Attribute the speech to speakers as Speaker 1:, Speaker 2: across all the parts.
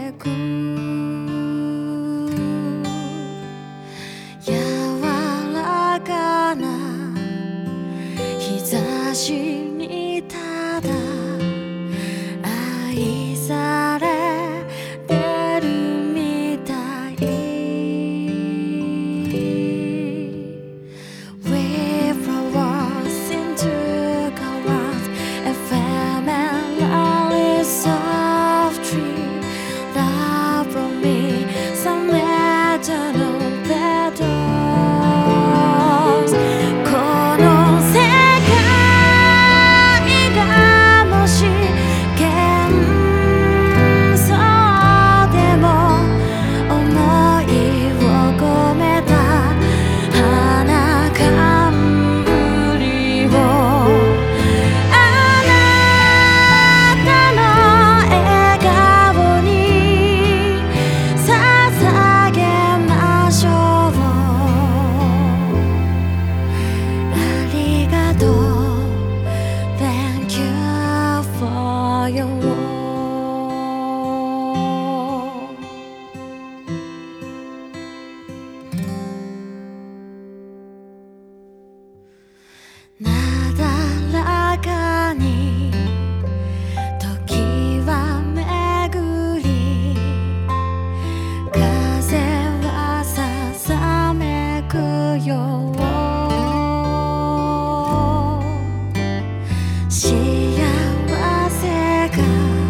Speaker 1: めく柔らかな日差しにただ愛されてるみたい We flowers into colors ephemerally soft tree Love from me some eternal petals この世界がもし幻想でも思いを込めた花冠をあなたの笑顔に捧げましょうありがとう Thank you for your love なだらかに時は巡り風はささめくよ幸せが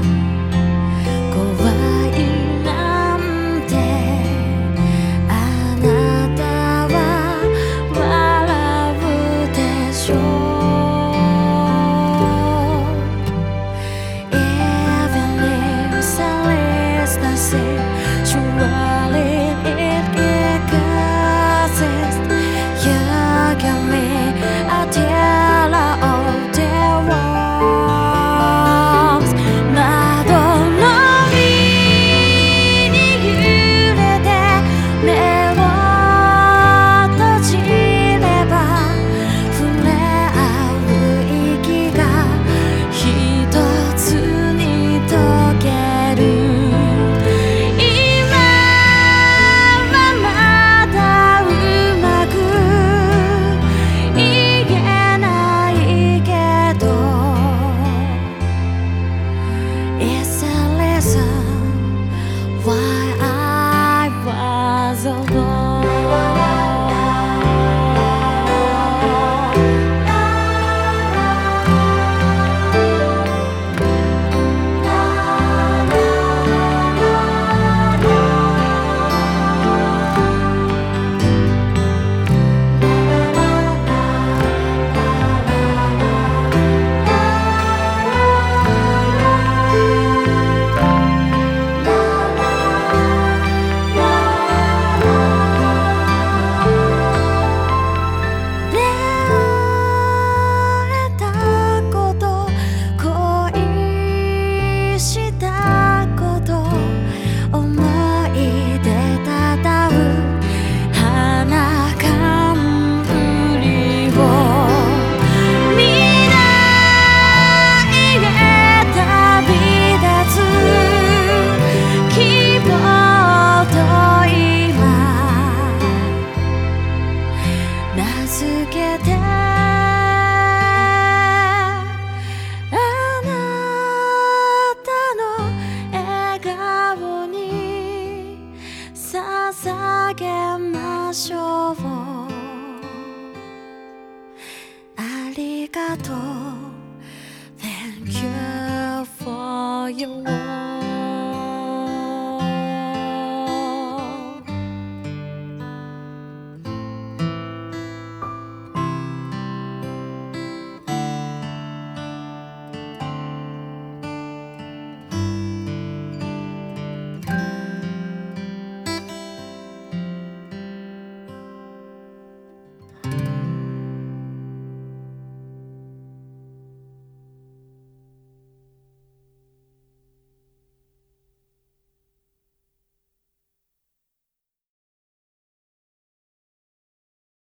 Speaker 1: 怖いなんてあなたは笑うでしょう Even if silence is the same surely it exists You give me a tear of their warmth 窓の上に揺れて目を閉じれば触れ合う息が一つに溶ける今はまだうまく言えないけど It's a lesson why I was alone名付けてあなたの笑顔に捧げましょう